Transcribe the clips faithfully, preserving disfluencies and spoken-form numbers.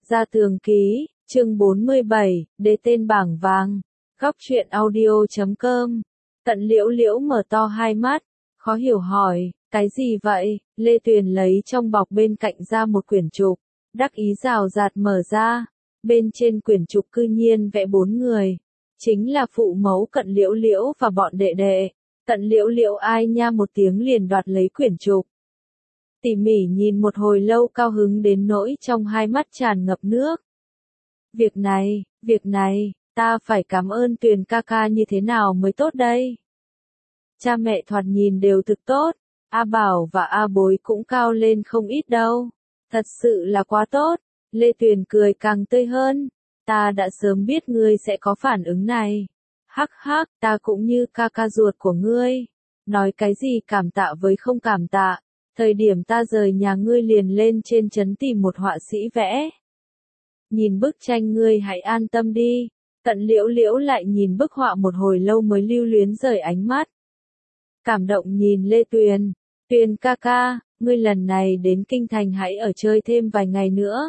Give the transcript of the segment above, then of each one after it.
Gia Tường Ký, chương bốn mươi bảy, đề tên bảng vàng. Góc truyện audio chấm com. Tận Liễu Liễu mở to hai mắt, khó hiểu hỏi, cái gì vậy? Lê Tuyền lấy trong bọc bên cạnh ra một quyển trục, đắc ý rào rạt mở ra. Bên trên quyển trục cư nhiên vẽ bốn người, chính là phụ mẫu Cận Liễu Liễu và bọn đệ đệ. Cận Liễu Liễu ai nha một tiếng liền đoạt lấy quyển trục. Tỉ mỉ nhìn một hồi lâu, cao hứng đến nỗi trong hai mắt tràn ngập nước. Việc này, việc này, ta phải cảm ơn Tuyền ca ca như thế nào mới tốt đây? Cha mẹ thoạt nhìn đều thực tốt, A Bảo và A Bối cũng cao lên không ít đâu. Thật sự là quá tốt. Lê Tuyền cười càng tươi hơn. Ta đã sớm biết ngươi sẽ có phản ứng này. Hắc hắc, ta cũng như ca ca ruột của ngươi. Nói cái gì cảm tạ với không cảm tạ. Thời điểm ta rời nhà ngươi liền lên trên trấn tìm một họa sĩ vẽ. Nhìn bức tranh ngươi hãy an tâm đi. Cận Liễu Liễu lại nhìn bức họa một hồi lâu mới lưu luyến rời ánh mắt. Cảm động nhìn Lê Tuyền. Tuyền ca ca, ngươi lần này đến Kinh Thành hãy ở chơi thêm vài ngày nữa.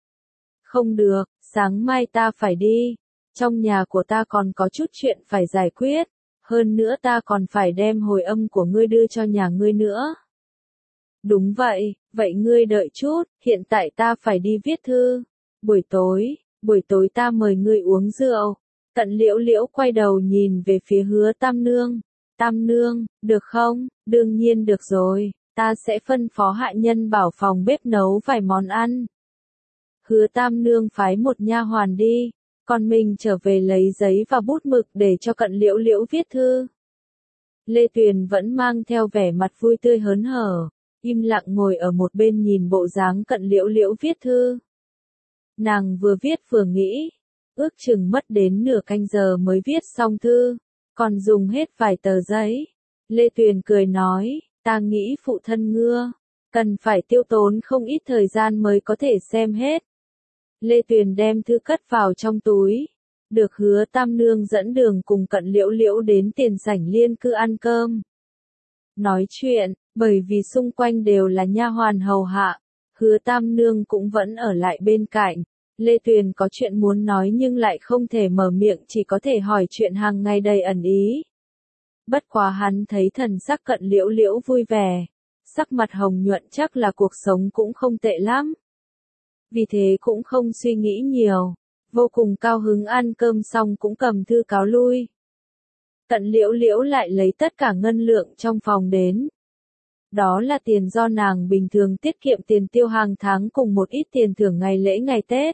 Không được, sáng mai ta phải đi. Trong nhà của ta còn có chút chuyện phải giải quyết. Hơn nữa ta còn phải đem hồi âm của ngươi đưa cho nhà ngươi nữa. Đúng vậy, vậy ngươi đợi chút, hiện tại ta phải đi viết thư. Buổi tối, buổi tối ta mời ngươi uống rượu. Cận Liễu Liễu quay đầu nhìn về phía Hứa Tam Nương. Tam Nương, được không? Đương nhiên được rồi, ta sẽ phân phó hạ nhân bảo phòng bếp nấu vài món ăn. Hứa Tam Nương phái một nha hoàn đi, còn mình trở về lấy giấy và bút mực để cho Cận Liễu Liễu viết thư. Lê Tuyền vẫn mang theo vẻ mặt vui tươi hớn hở, im lặng ngồi ở một bên nhìn bộ dáng Cận Liễu Liễu viết thư. Nàng vừa viết vừa nghĩ, ước chừng mất đến nửa canh giờ mới viết xong thư, còn dùng hết vài tờ giấy. Lê Tuyền cười nói, ta nghĩ phụ thân ngưa, cần phải tiêu tốn không ít thời gian mới có thể xem hết. Lê Tuyền đem thư cất vào trong túi, được Hứa Tam Nương dẫn đường cùng Cận Liễu Liễu đến tiền sảnh liên cư ăn cơm. Nói chuyện, bởi vì xung quanh đều là nha hoàn hầu hạ, Hứa Tam Nương cũng vẫn ở lại bên cạnh. Lê Tuyền có chuyện muốn nói nhưng lại không thể mở miệng, chỉ có thể hỏi chuyện hàng ngày đầy ẩn ý. Bất quá hắn thấy thần sắc Cận Liễu Liễu vui vẻ, sắc mặt hồng nhuận, chắc là cuộc sống cũng không tệ lắm. Vì thế cũng không suy nghĩ nhiều, vô cùng cao hứng ăn cơm xong cũng cầm thư cáo lui. Cận Liễu Liễu lại lấy tất cả ngân lượng trong phòng đến. Đó là tiền do nàng bình thường tiết kiệm tiền tiêu hàng tháng cùng một ít tiền thưởng ngày lễ ngày Tết.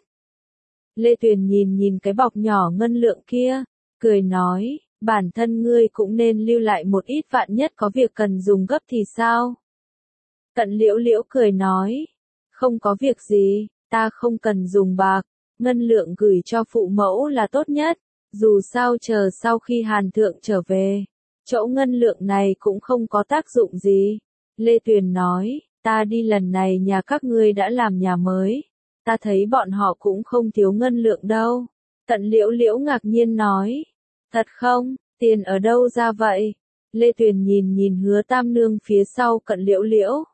Lê Tuyền nhìn nhìn cái bọc nhỏ ngân lượng kia, cười nói, bản thân ngươi cũng nên lưu lại một ít, vạn nhất có việc cần dùng gấp thì sao? Cận Liễu Liễu cười nói, không có việc gì, ta không cần dùng bạc, ngân lượng gửi cho phụ mẫu là tốt nhất, dù sao chờ sau khi Hàn Thượng trở về, chỗ ngân lượng này cũng không có tác dụng gì. Lê Tuyền nói, ta đi lần này nhà các ngươi đã làm nhà mới, ta thấy bọn họ cũng không thiếu ngân lượng đâu. Cận Liễu Liễu ngạc nhiên nói, thật không, tiền ở đâu ra vậy? Lê Tuyền nhìn nhìn Hứa Tam Nương phía sau Cận Liễu Liễu.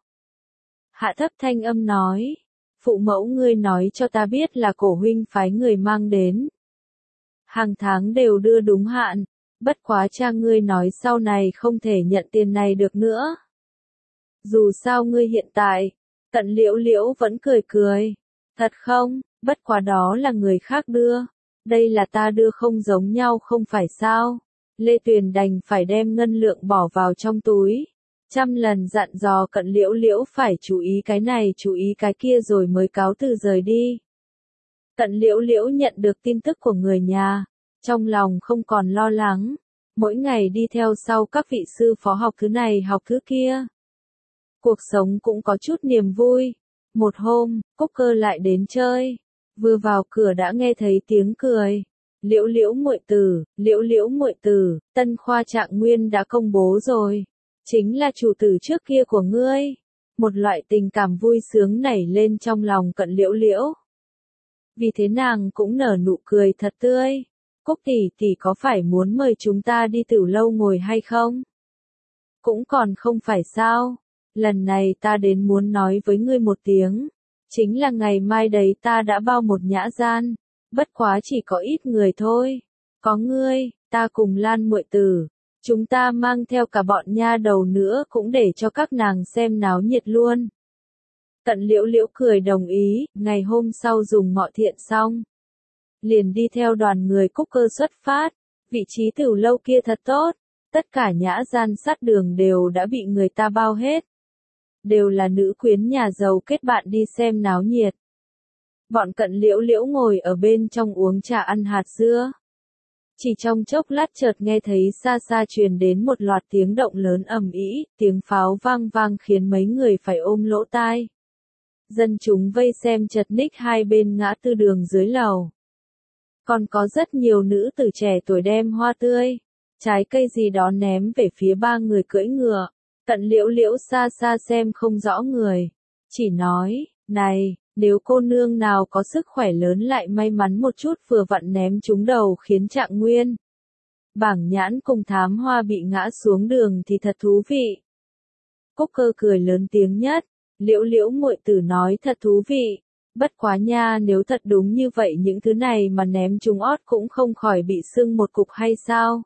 Hạ thấp thanh âm nói, phụ mẫu ngươi nói cho ta biết là cổ huynh phái người mang đến. Hàng tháng đều đưa đúng hạn, bất quá cha ngươi nói sau này không thể nhận tiền này được nữa. Dù sao ngươi hiện tại, Cận Liễu Liễu vẫn cười cười. Thật không, bất quá đó là người khác đưa. Đây là ta đưa không giống nhau không phải sao? Lê Tuyền đành phải đem ngân lượng bỏ vào trong túi. Trăm lần dặn dò Cận Liễu Liễu phải chú ý cái này chú ý cái kia rồi mới cáo từ rời đi. Cận Liễu Liễu nhận được tin tức của người nhà, trong lòng không còn lo lắng. Mỗi ngày đi theo sau các vị sư phó học thứ này học thứ kia. Cuộc sống cũng có chút niềm vui. Một hôm, Cúc Cơ lại đến chơi. Vừa vào cửa đã nghe thấy tiếng cười. Liễu Liễu muội tử, Liễu Liễu muội tử, tân khoa trạng nguyên đã công bố rồi. Chính là chủ tử trước kia của ngươi. Một loại tình cảm vui sướng nảy lên trong lòng Cận Liễu Liễu. Vì thế nàng cũng nở nụ cười thật tươi. Cúc tỷ tỷ có phải muốn mời chúng ta đi tiểu lâu ngồi hay không? Cũng còn không phải sao. Lần này ta đến muốn nói với ngươi một tiếng. Chính là ngày mai đấy ta đã bao một nhã gian, bất quá chỉ có ít người thôi. Có ngươi, ta cùng Lan muội tử, chúng ta mang theo cả bọn nha đầu nữa cũng để cho các nàng xem náo nhiệt luôn. Tận Liễu Liễu cười đồng ý, ngày hôm sau dùng ngọ thiện xong. Liền đi theo đoàn người Cúc Cơ xuất phát, vị trí tiểu lâu kia thật tốt, tất cả nhã gian sát đường đều đã bị người ta bao hết. Đều là nữ quyến nhà giàu kết bạn đi xem náo nhiệt. Bọn Cận Liễu Liễu ngồi ở bên trong uống trà ăn hạt dưa. Chỉ trong chốc lát chợt nghe thấy xa xa truyền đến một loạt tiếng động lớn ầm ĩ, tiếng pháo vang vang khiến mấy người phải ôm lỗ tai. Dân chúng vây xem chật ních hai bên ngã tư đường dưới lầu. Còn có rất nhiều nữ tử trẻ tuổi đem hoa tươi, trái cây gì đó ném về phía ba người cưỡi ngựa. Cận Liễu Liễu xa xa xem không rõ người, chỉ nói, này, nếu cô nương nào có sức khỏe lớn lại may mắn một chút vừa vặn ném trúng đầu khiến Trạng Nguyên, Bảng Nhãn cùng Thám Hoa bị ngã xuống đường thì thật thú vị. Cúc Cơ cười lớn tiếng nhất, Liễu Liễu muội tử nói thật thú vị, bất quá nha, nếu thật đúng như vậy những thứ này mà ném trúng ót cũng không khỏi bị sưng một cục hay sao?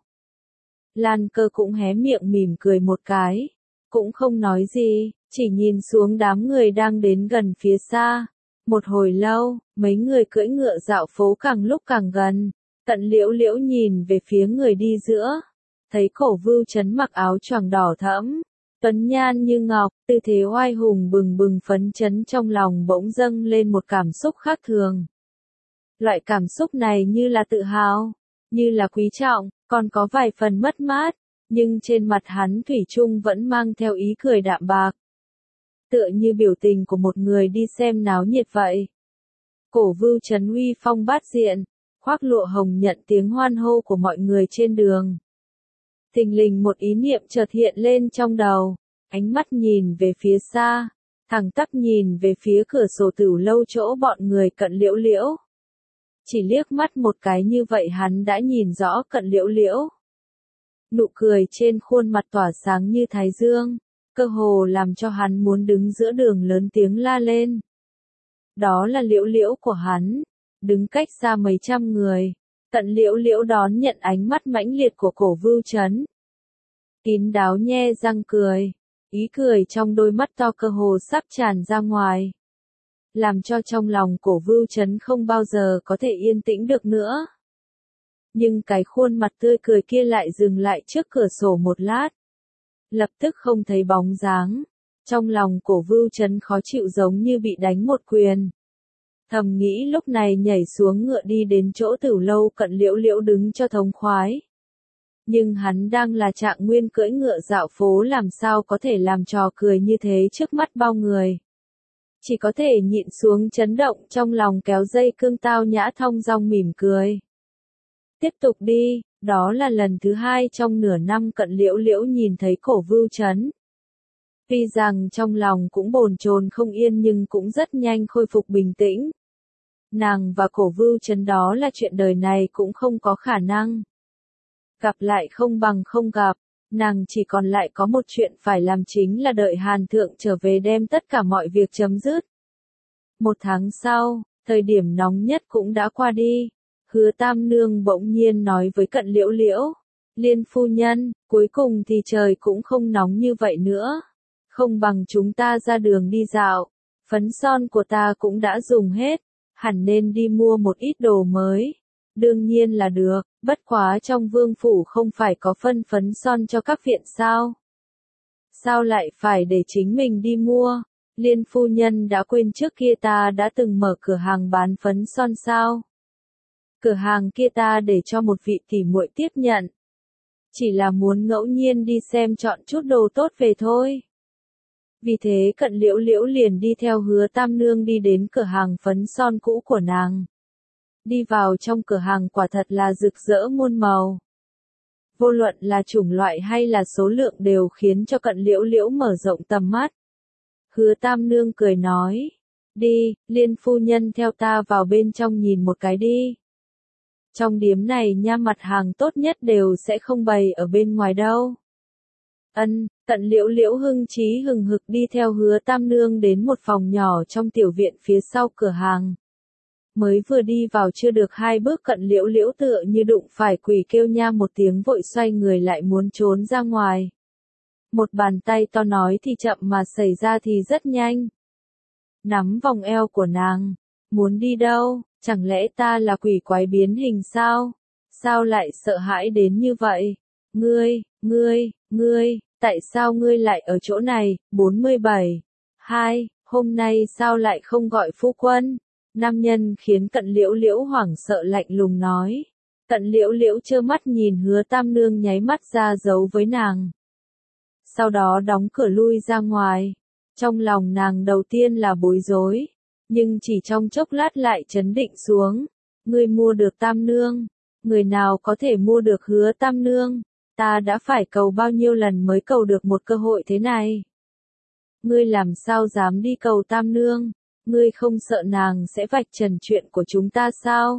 Lan Cơ cũng hé miệng mỉm cười một cái, cũng không nói gì, chỉ nhìn xuống đám người đang đến gần phía xa. Một hồi lâu, mấy người cưỡi ngựa dạo phố càng lúc càng gần, Tận Liễu Liễu nhìn về phía người đi giữa, thấy Cổ Vưu Chấn mặc áo choàng đỏ thẫm, tuấn nhan như ngọc, tư thế oai hùng bừng bừng phấn chấn, trong lòng bỗng dâng lên một cảm xúc khác thường. Loại cảm xúc này như là tự hào, như là quý trọng, còn có vài phần mất mát, nhưng trên mặt hắn thủy chung vẫn mang theo ý cười đạm bạc. Tựa như biểu tình của một người đi xem náo nhiệt vậy. Cổ Vưu Chấn uy phong bát diện, khoác lụa hồng nhận tiếng hoan hô của mọi người trên đường. Thình lình một ý niệm chợt hiện lên trong đầu, ánh mắt nhìn về phía xa, thẳng tắp nhìn về phía cửa sổ tửu lâu chỗ bọn người Cận Liễu Liễu. Chỉ liếc mắt một cái như vậy hắn đã nhìn rõ Cận Liễu Liễu. Nụ cười trên khuôn mặt tỏa sáng như thái dương, cơ hồ làm cho hắn muốn đứng giữa đường lớn tiếng la lên. Đó là Liễu Liễu của hắn, đứng cách xa mấy trăm người. Cận Liễu Liễu đón nhận ánh mắt mãnh liệt của Cổ Vưu Chấn. Kín đáo nhe răng cười, ý cười trong đôi mắt to cơ hồ sắp tràn ra ngoài. Làm cho trong lòng Cổ Vưu Chấn không bao giờ có thể yên tĩnh được nữa. Nhưng cái khuôn mặt tươi cười kia lại dừng lại trước cửa sổ một lát. Lập tức không thấy bóng dáng. Trong lòng Cổ Vưu Chấn khó chịu giống như bị đánh một quyền. Thầm nghĩ lúc này nhảy xuống ngựa đi đến chỗ tửu lâu Cận Liễu Liễu đứng cho thống khoái. Nhưng hắn đang là Trạng Nguyên cưỡi ngựa dạo phố, làm sao có thể làm trò cười như thế trước mắt bao người. Chỉ có thể nhịn xuống chấn động trong lòng, kéo dây cương tao nhã thong dong mỉm cười. Tiếp tục đi, đó là lần thứ hai trong nửa năm Cận Liễu Liễu nhìn thấy Cổ Vưu Chấn. Tuy rằng trong lòng cũng bồn chồn không yên nhưng cũng rất nhanh khôi phục bình tĩnh. Nàng và Cổ Vưu Chấn đó là chuyện đời này cũng không có khả năng. Gặp lại không bằng không gặp, nàng chỉ còn lại có một chuyện phải làm, chính là đợi Hàn Thượng trở về đem tất cả mọi việc chấm dứt. Một tháng sau, thời điểm nóng nhất cũng đã qua đi. Hứa Tam Nương bỗng nhiên nói với Cận Liễu Liễu, Liên phu nhân, cuối cùng thì trời cũng không nóng như vậy nữa. Không bằng chúng ta ra đường đi dạo, phấn son của ta cũng đã dùng hết, hẳn nên đi mua một ít đồ mới. Đương nhiên là được, bất quá trong vương phủ không phải có phân phấn son cho các viện sao? Sao lại phải để chính mình đi mua? Liên phu nhân đã quên trước kia ta đã từng mở cửa hàng bán phấn son sao? Cửa hàng kia ta để cho một vị tỉ muội tiếp nhận. Chỉ là muốn ngẫu nhiên đi xem chọn chút đồ tốt về thôi. Vì thế Cận Liễu Liễu liền đi theo Hứa Tam Nương đi đến cửa hàng phấn son cũ của nàng. Đi vào trong cửa hàng quả thật là rực rỡ muôn màu. Vô luận là chủng loại hay là số lượng đều khiến cho Cận Liễu Liễu mở rộng tầm mắt. Hứa Tam Nương cười nói, đi, Liên phu nhân theo ta vào bên trong nhìn một cái đi. Trong điếm này nha, mặt hàng tốt nhất đều sẽ không bày ở bên ngoài đâu. Ân, Tận Liễu Liễu hưng chí hừng hực đi theo Hứa Tam Nương đến một phòng nhỏ trong tiểu viện phía sau cửa hàng. Mới vừa đi vào chưa được hai bước Cận Liễu Liễu tựa như đụng phải quỷ kêu nha một tiếng vội xoay người lại muốn trốn ra ngoài. Một bàn tay to nói thì chậm mà xảy ra thì rất nhanh. Nắm vòng eo của nàng. Muốn đi đâu, chẳng lẽ ta là quỷ quái biến hình sao? Sao lại sợ hãi đến như vậy? Ngươi, ngươi, ngươi, tại sao ngươi lại ở chỗ này? bốn mươi bảy. hai. Hôm nay sao lại không gọi phu quân? Nam nhân khiến Cận Liễu Liễu hoảng sợ lạnh lùng nói. Cận Liễu Liễu trơ mắt nhìn Hứa Tam Nương nháy mắt ra dấu với nàng. Sau đó đóng cửa lui ra ngoài. Trong lòng nàng đầu tiên là bối rối, nhưng chỉ trong chốc lát lại trấn định xuống. Ngươi mua được Tam Nương, người nào có thể mua được Hứa Tam Nương? Ta đã phải cầu bao nhiêu lần mới cầu được một cơ hội thế này? Ngươi làm sao dám đi cầu Tam Nương? Ngươi không sợ nàng sẽ vạch trần chuyện của chúng ta sao?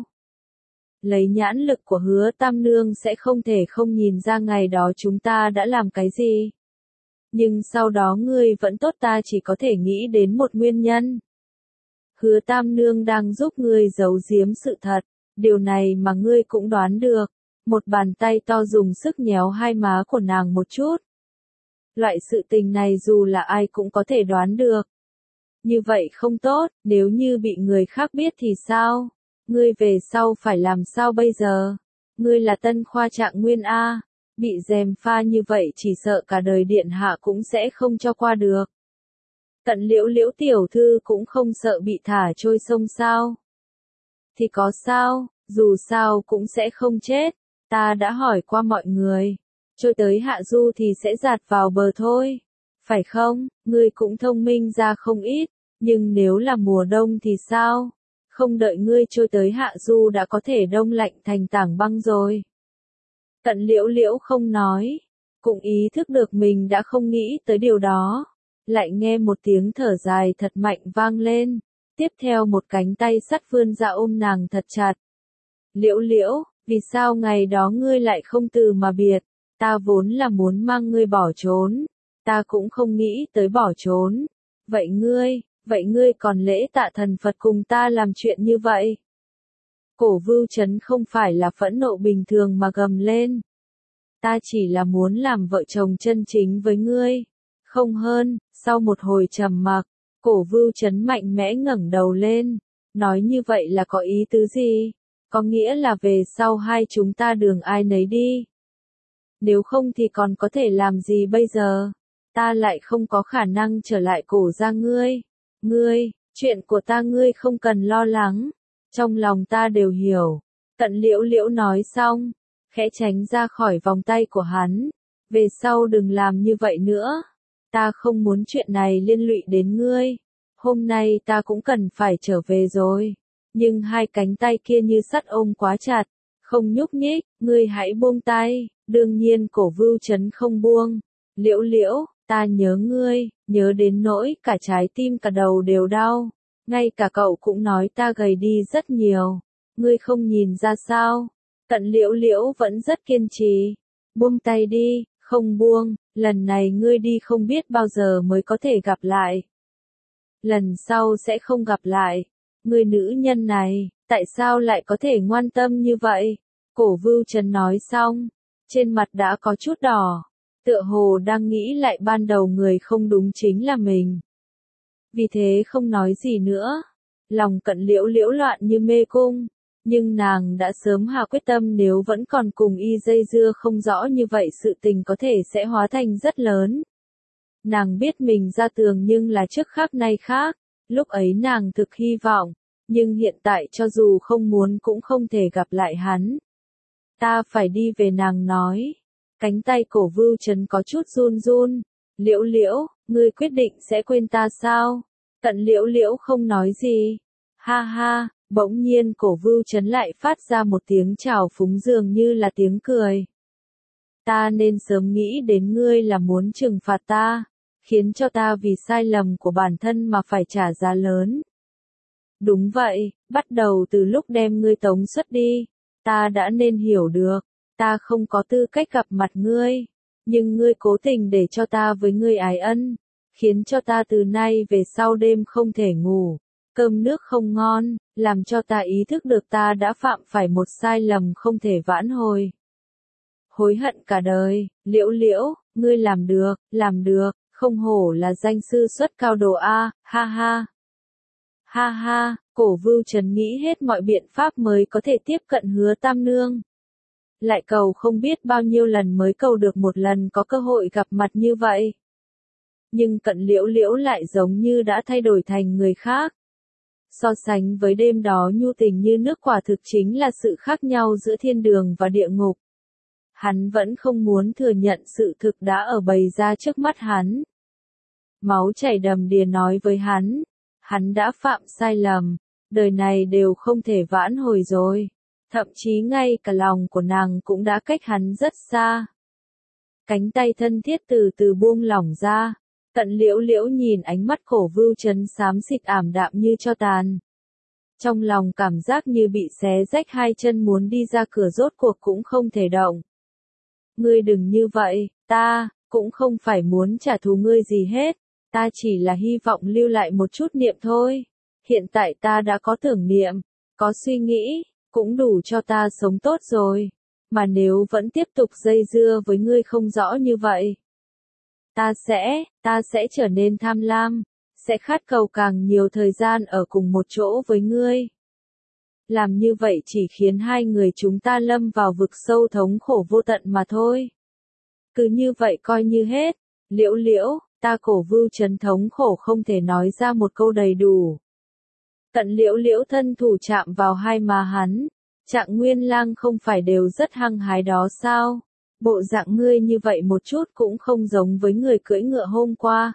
Lấy nhãn lực của Hứa Tam Nương sẽ không thể không nhìn ra ngày đó chúng ta đã làm cái gì. Nhưng sau đó ngươi vẫn tốt, ta chỉ có thể nghĩ đến một nguyên nhân. Hứa Tam Nương đang giúp ngươi giấu giếm sự thật, điều này mà ngươi cũng đoán được. Một bàn tay to dùng sức nhéo hai má của nàng một chút. Loại sự tình này dù là ai cũng có thể đoán được. Như vậy không tốt, nếu như bị người khác biết thì sao? Ngươi về sau phải làm sao bây giờ? Ngươi là Tân Khoa Trạng Nguyên A, bị gièm pha như vậy chỉ sợ cả đời điện hạ cũng sẽ không cho qua được. Cận Liễu Liễu tiểu thư cũng không sợ bị thả trôi sông sao? Thì có sao, dù sao cũng sẽ không chết. Ta đã hỏi qua mọi người, trôi tới hạ du thì sẽ dạt vào bờ thôi. Phải không? Ngươi cũng thông minh ra không ít, nhưng nếu là mùa đông thì sao? Không đợi ngươi trôi tới hạ du đã có thể đông lạnh thành tảng băng rồi. Cận Liễu Liễu không nói, cũng ý thức được mình đã không nghĩ tới điều đó. Lại nghe một tiếng thở dài thật mạnh vang lên, tiếp theo một cánh tay sắt vươn ra ôm nàng thật chặt. Liễu Liễu, vì sao ngày đó ngươi lại không từ mà biệt? Ta vốn là muốn mang ngươi bỏ trốn, ta cũng không nghĩ tới bỏ trốn. Vậy ngươi, vậy ngươi còn lễ tạ thần Phật cùng ta làm chuyện như vậy? Cổ Vưu Chấn không phải là phẫn nộ bình thường mà gầm lên. Ta chỉ là muốn làm vợ chồng chân chính với ngươi. Không hơn. Sau một hồi trầm mặc, Cổ Vưu Chấn mạnh mẽ ngẩng đầu lên. Nói như vậy là có ý tứ gì? Có nghĩa là về sau hai chúng ta đường ai nấy đi. Nếu không thì còn có thể làm gì bây giờ? Ta lại không có khả năng trở lại Cổ gia ngươi. Ngươi, chuyện của ta ngươi không cần lo lắng. Trong lòng ta đều hiểu. Cận Liễu Liễu nói xong, khẽ tránh ra khỏi vòng tay của hắn. Về sau đừng làm như vậy nữa. Ta không muốn chuyện này liên lụy đến ngươi. Hôm nay ta cũng cần phải trở về rồi. Nhưng hai cánh tay kia như sắt ôm quá chặt, không nhúc nhích, ngươi hãy buông tay. Đương nhiên Cổ Vưu Chấn không buông. Liễu Liễu, ta nhớ ngươi, nhớ đến nỗi cả trái tim cả đầu đều đau. Ngay cả cậu cũng nói ta gầy đi rất nhiều. Ngươi không nhìn ra sao? Cận Liễu Liễu vẫn rất kiên trì. Buông tay đi, không buông, lần này ngươi đi không biết bao giờ mới có thể gặp lại. Lần sau sẽ không gặp lại. Người nữ nhân này, tại sao lại có thể ngoan tâm như vậy? Cổ Vưu Chấn nói xong, trên mặt đã có chút đỏ, tựa hồ đang nghĩ lại ban đầu người không đúng chính là mình. Vì thế không nói gì nữa, lòng Cận Liễu Liễu loạn như mê cung, nhưng nàng đã sớm hạ quyết tâm nếu vẫn còn cùng y dây dưa không rõ như vậy sự tình có thể sẽ hóa thành rất lớn. Nàng biết mình ra tường nhưng là trước khác nay khác, lúc ấy nàng thực hy vọng, nhưng hiện tại cho dù không muốn cũng không thể gặp lại hắn. Ta phải đi về, nàng nói. Cánh tay Cổ Vưu Chấn có chút run run. Liễu Liễu, ngươi quyết định sẽ quên ta sao? Cận Liễu Liễu không nói gì. Ha ha, bỗng nhiên Cổ Vưu Chấn lại phát ra một tiếng trào phúng dường như là tiếng cười. Ta nên sớm nghĩ đến ngươi là muốn trừng phạt ta, khiến cho ta vì sai lầm của bản thân mà phải trả giá lớn. Đúng vậy, bắt đầu từ lúc đem ngươi tống xuất đi, ta đã nên hiểu được, ta không có tư cách gặp mặt ngươi. Nhưng ngươi cố tình để cho ta với ngươi ái ân, khiến cho ta từ nay về sau đêm không thể ngủ, cơm nước không ngon, làm cho ta ý thức được ta đã phạm phải một sai lầm không thể vãn hồi. Hối hận cả đời, Liễu Liễu, ngươi làm được, làm được, không hổ là danh sư xuất cao đồ a, ha ha. Ha ha, Cổ Vưu Trấn nghĩ hết mọi biện pháp mới có thể tiếp cận Hứa Tam Nương. Lại cầu không biết bao nhiêu lần mới cầu được một lần có cơ hội gặp mặt như vậy. Nhưng Cận Liễu Liễu lại giống như đã thay đổi thành người khác. So sánh với đêm đó nhu tình như nước quả thực chính là sự khác nhau giữa thiên đường và địa ngục. Hắn vẫn không muốn thừa nhận sự thực đã ở bày ra trước mắt hắn. Máu chảy đầm đìa nói với hắn, hắn đã phạm sai lầm, đời này đều không thể vãn hồi rồi. Thậm chí ngay cả lòng của nàng cũng đã cách hắn rất xa. Cánh tay thân thiết từ từ buông lỏng ra, Cận Liễu Liễu nhìn ánh mắt Cổ Vưu Trấn xám xịt ảm đạm như tro tàn. Trong lòng cảm giác như bị xé rách hai chân muốn đi ra cửa rốt cuộc cũng không thể động. Ngươi đừng như vậy, ta, cũng không phải muốn trả thù ngươi gì hết, ta chỉ là hy vọng lưu lại một chút niệm thôi. Hiện tại ta đã có tưởng niệm, có suy nghĩ, cũng đủ cho ta sống tốt rồi. Mà nếu vẫn tiếp tục dây dưa với ngươi không rõ như vậy, ta sẽ, ta sẽ trở nên tham lam, sẽ khát cầu càng nhiều thời gian ở cùng một chỗ với ngươi. Làm như vậy chỉ khiến hai người chúng ta lâm vào vực sâu thống khổ vô tận mà thôi. Cứ như vậy coi như hết, Liễu Liễu, ta Cổ Vưu Trấn thống khổ không thể nói ra một câu đầy đủ. Cận Liễu Liễu thân thủ chạm vào hai má hắn, Trạng Nguyên Lang không phải đều rất hăng hái đó sao? Bộ dạng ngươi như vậy một chút cũng không giống với người cưỡi ngựa hôm qua.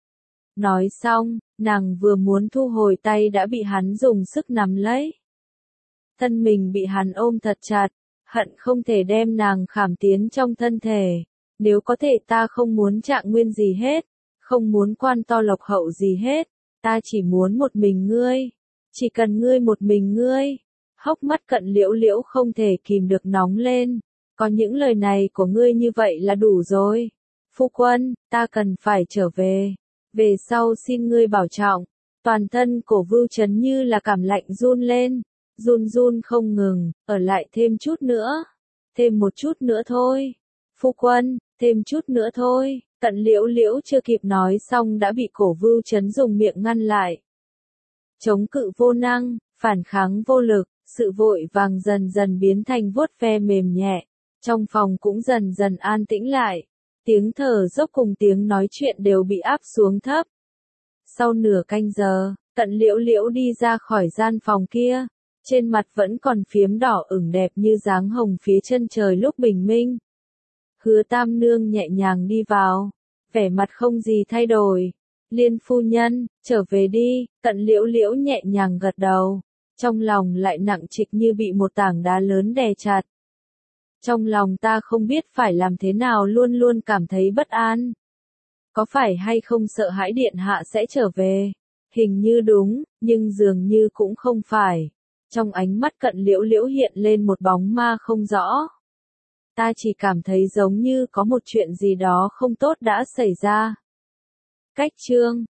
Nói xong, nàng vừa muốn thu hồi tay đã bị hắn dùng sức nắm lấy. Thân mình bị hắn ôm thật chặt, hận không thể đem nàng khảm tiến trong thân thể. Nếu có thể ta không muốn Trạng Nguyên gì hết, không muốn quan to lộc hậu gì hết, ta chỉ muốn một mình ngươi, chỉ cần ngươi một mình ngươi. Hốc mắt Cận Liễu Liễu không thể kìm được nóng lên, có những lời này của ngươi như vậy là đủ rồi. Phu quân, ta cần phải trở về, về sau xin ngươi bảo trọng. Toàn thân Cổ Vưu Trấn như là cảm lạnh run lên, run run không ngừng, ở lại thêm chút nữa, thêm một chút nữa thôi. Phu quân, thêm chút nữa thôi. Cận Liễu Liễu chưa kịp nói xong đã bị Cổ Vưu Trấn dùng miệng ngăn lại. Chống cự vô năng, phản kháng vô lực, sự vội vàng dần dần biến thành vuốt ve mềm nhẹ. Trong phòng cũng dần dần an tĩnh lại. Tiếng thở dốc cùng tiếng nói chuyện đều bị áp xuống thấp. Sau nửa canh giờ, Cận Liễu Liễu đi ra khỏi gian phòng kia. Trên mặt vẫn còn phiếm đỏ ửng đẹp như dáng hồng phía chân trời lúc bình minh. Hứa Tam Nương nhẹ nhàng đi vào, vẻ mặt không gì thay đổi. Liên phu nhân, trở về đi. Cận Liễu Liễu nhẹ nhàng gật đầu, trong lòng lại nặng trịch như bị một tảng đá lớn đè chặt. Trong lòng ta không biết phải làm thế nào, luôn luôn cảm thấy bất an. Có phải hay không sợ hãi điện hạ sẽ trở về? Hình như đúng, nhưng dường như cũng không phải. Trong ánh mắt Cận Liễu Liễu hiện lên một bóng ma không rõ. Ta chỉ cảm thấy giống như có một chuyện gì đó không tốt đã xảy ra. Cách chương